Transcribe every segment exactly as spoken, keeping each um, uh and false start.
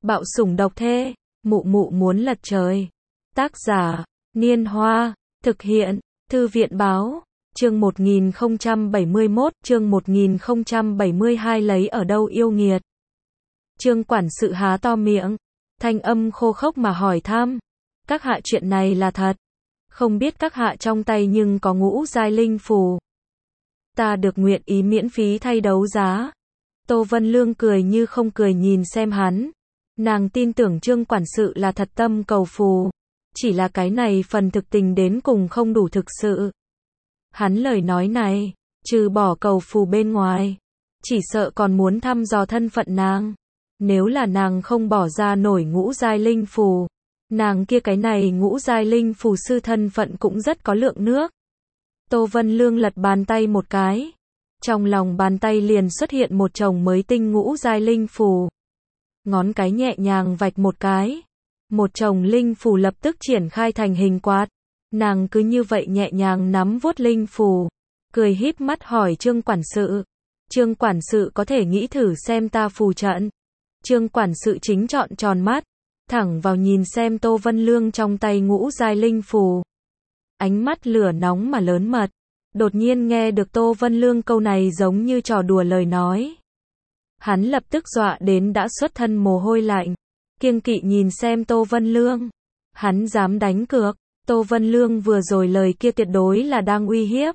Bạo sủng độc thê, mụ mụ muốn lật trời. Tác giả, Niên Hoa, thực hiện, Thư viện báo, chương một nghìn không trăm bảy mươi mốt, chương một nghìn không trăm bảy mươi hai lấy ở đâu yêu nghiệt. Trương quản sự há to miệng, thanh âm khô khốc mà hỏi thăm, các hạ chuyện này là thật, không biết các hạ trong tay nhưng có ngũ giai linh phù. Ta được nguyện ý miễn phí thay đấu giá. Tô Vân Lương cười như không cười nhìn xem hắn. Nàng tin tưởng Trương quản sự là thật tâm cầu phù. Chỉ là cái này phần thực tình đến cùng không đủ thực sự. Hắn lời nói này, trừ bỏ cầu phù bên ngoài, chỉ sợ còn muốn thăm dò thân phận nàng. Nếu là nàng không bỏ ra nổi ngũ giai linh phù, nàng kia cái này ngũ giai linh phù sư thân phận cũng rất có lượng nước. Tô Vân Lương lật bàn tay một cái. Trong lòng bàn tay liền xuất hiện một chồng mới tinh ngũ giai linh phù. Ngón cái nhẹ nhàng vạch một cái. Một chồng linh phù lập tức triển khai thành hình quạt. Nàng cứ như vậy nhẹ nhàng nắm vuốt linh phù. Cười híp mắt hỏi Trương quản sự. Trương quản sự có thể nghĩ thử xem ta phù trận. Trương quản sự chính trọn tròn mắt. Thẳng vào nhìn xem Tô Vân Lương trong tay ngũ giai linh phù. Ánh mắt lửa nóng mà lớn mật. Đột nhiên nghe được Tô Vân Lương câu này giống như trò đùa lời nói. Hắn lập tức dọa đến đã xuất thân mồ hôi lạnh. Kiêng kỵ nhìn xem Tô Vân Lương. Hắn dám đánh cược. Tô Vân Lương vừa rồi lời kia tuyệt đối là đang uy hiếp.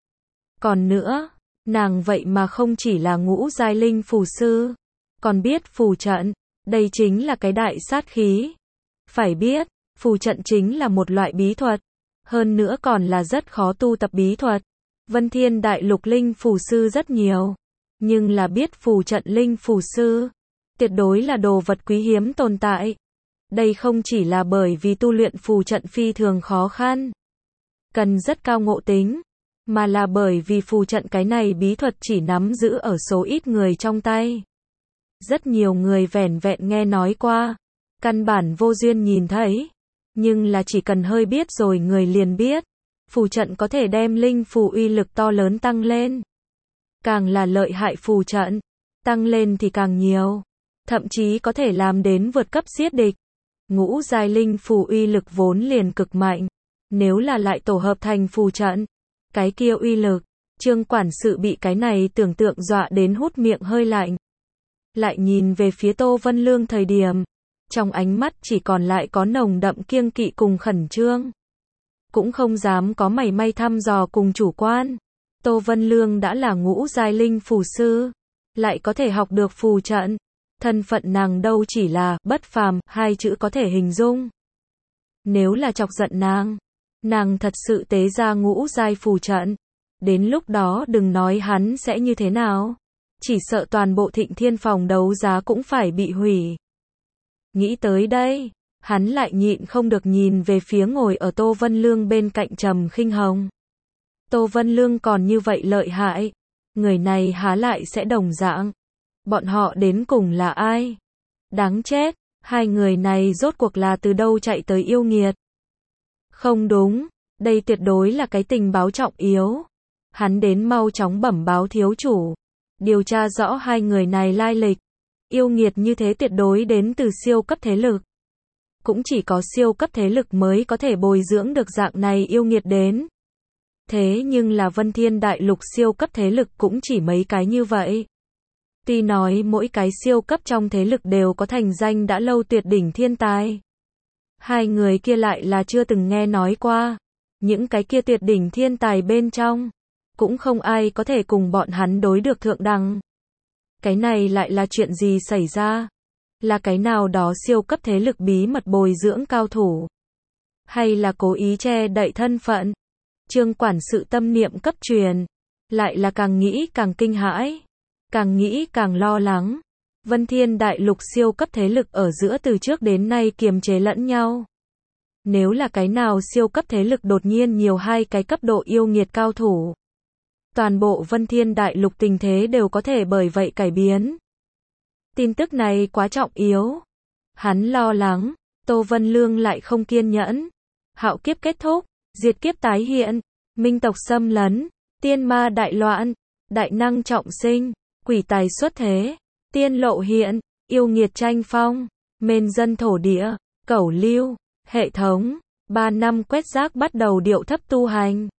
Còn nữa, nàng vậy mà không chỉ là ngũ giai linh phù sư. Còn biết phù trận. Đây chính là cái đại sát khí. Phải biết, phù trận chính là một loại bí thuật. Hơn nữa còn là rất khó tu tập bí thuật. Vân Thiên Đại Lục linh phù sư rất nhiều. Nhưng là biết phù trận linh phù sư. Tuyệt đối là đồ vật quý hiếm tồn tại. Đây không chỉ là bởi vì tu luyện phù trận phi thường khó khăn. Cần rất cao ngộ tính. Mà là bởi vì phù trận cái này bí thuật chỉ nắm giữ ở số ít người trong tay. Rất nhiều người vẻn vẹn nghe nói qua. Căn bản vô duyên nhìn thấy. Nhưng là chỉ cần hơi biết rồi người liền biết. Phù trận có thể đem linh phù uy lực to lớn tăng lên. Càng là lợi hại phù trận, tăng lên thì càng nhiều. Thậm chí có thể làm đến vượt cấp giết địch. Ngũ giai linh phù uy lực vốn liền cực mạnh. Nếu là lại tổ hợp thành phù trận, cái kia uy lực, Trương quản sự bị cái này tưởng tượng dọa đến hút miệng hơi lạnh. Lại nhìn về phía Tô Vân Lương thời điểm. Trong ánh mắt chỉ còn lại có nồng đậm kiêng kỵ cùng khẩn trương. Cũng không dám có mảy may thăm dò cùng chủ quan. Tô Vân Lương đã là ngũ giai linh phù sư. Lại có thể học được phù trận. Thân phận nàng đâu chỉ là bất phàm, hai chữ có thể hình dung. Nếu là chọc giận nàng. Nàng thật sự tế ra ngũ giai phù trận. Đến lúc đó đừng nói hắn sẽ như thế nào. Chỉ sợ toàn bộ Thịnh Thiên phòng đấu giá cũng phải bị hủy. Nghĩ tới đây, hắn lại nhịn không được nhìn về phía ngồi ở Tô Vân Lương bên cạnh Trầm Khinh Hồng. Tô Vân Lương còn như vậy lợi hại, người này há lại sẽ đồng dạng. Bọn họ đến cùng là ai? Đáng chết, hai người này rốt cuộc là từ đâu chạy tới yêu nghiệt? Không đúng, đây tuyệt đối là cái tình báo trọng yếu. Hắn đến mau chóng bẩm báo thiếu chủ, điều tra rõ hai người này lai lịch. Yêu nghiệt như thế tuyệt đối đến từ siêu cấp thế lực. Cũng chỉ có siêu cấp thế lực mới có thể bồi dưỡng được dạng này yêu nghiệt đến. Thế nhưng là Vân Thiên Đại Lục siêu cấp thế lực cũng chỉ mấy cái như vậy. Tuy nói mỗi cái siêu cấp trong thế lực đều có thành danh đã lâu tuyệt đỉnh thiên tài. Hai người kia lại là chưa từng nghe nói qua. Những cái kia tuyệt đỉnh thiên tài bên trong, cũng không ai có thể cùng bọn hắn đối được thượng đẳng. Cái này lại là chuyện gì xảy ra? Là cái nào đó siêu cấp thế lực bí mật bồi dưỡng cao thủ? Hay là cố ý che đậy thân phận? Trương quản sự tâm niệm cấp truyền. Lại là càng nghĩ càng kinh hãi. Càng nghĩ càng lo lắng. Vân Thiên Đại Lục siêu cấp thế lực ở giữa từ trước đến nay kiềm chế lẫn nhau. Nếu là cái nào siêu cấp thế lực đột nhiên nhiều hai cái cấp độ yêu nghiệt cao thủ. Toàn bộ Vân Thiên Đại Lục tình thế đều có thể bởi vậy cải biến. Tin tức này quá trọng yếu. Hắn lo lắng, Tô Vân Lương lại không kiên nhẫn. Hạo kiếp kết thúc, diệt kiếp tái hiện, minh tộc xâm lấn, tiên ma đại loạn, đại năng trọng sinh, quỷ tài xuất thế, tiên lộ hiện, yêu nghiệt tranh phong. Mên dân thổ địa, cẩu lưu, hệ thống, ba năm quét rác bắt đầu điệu thấp tu hành.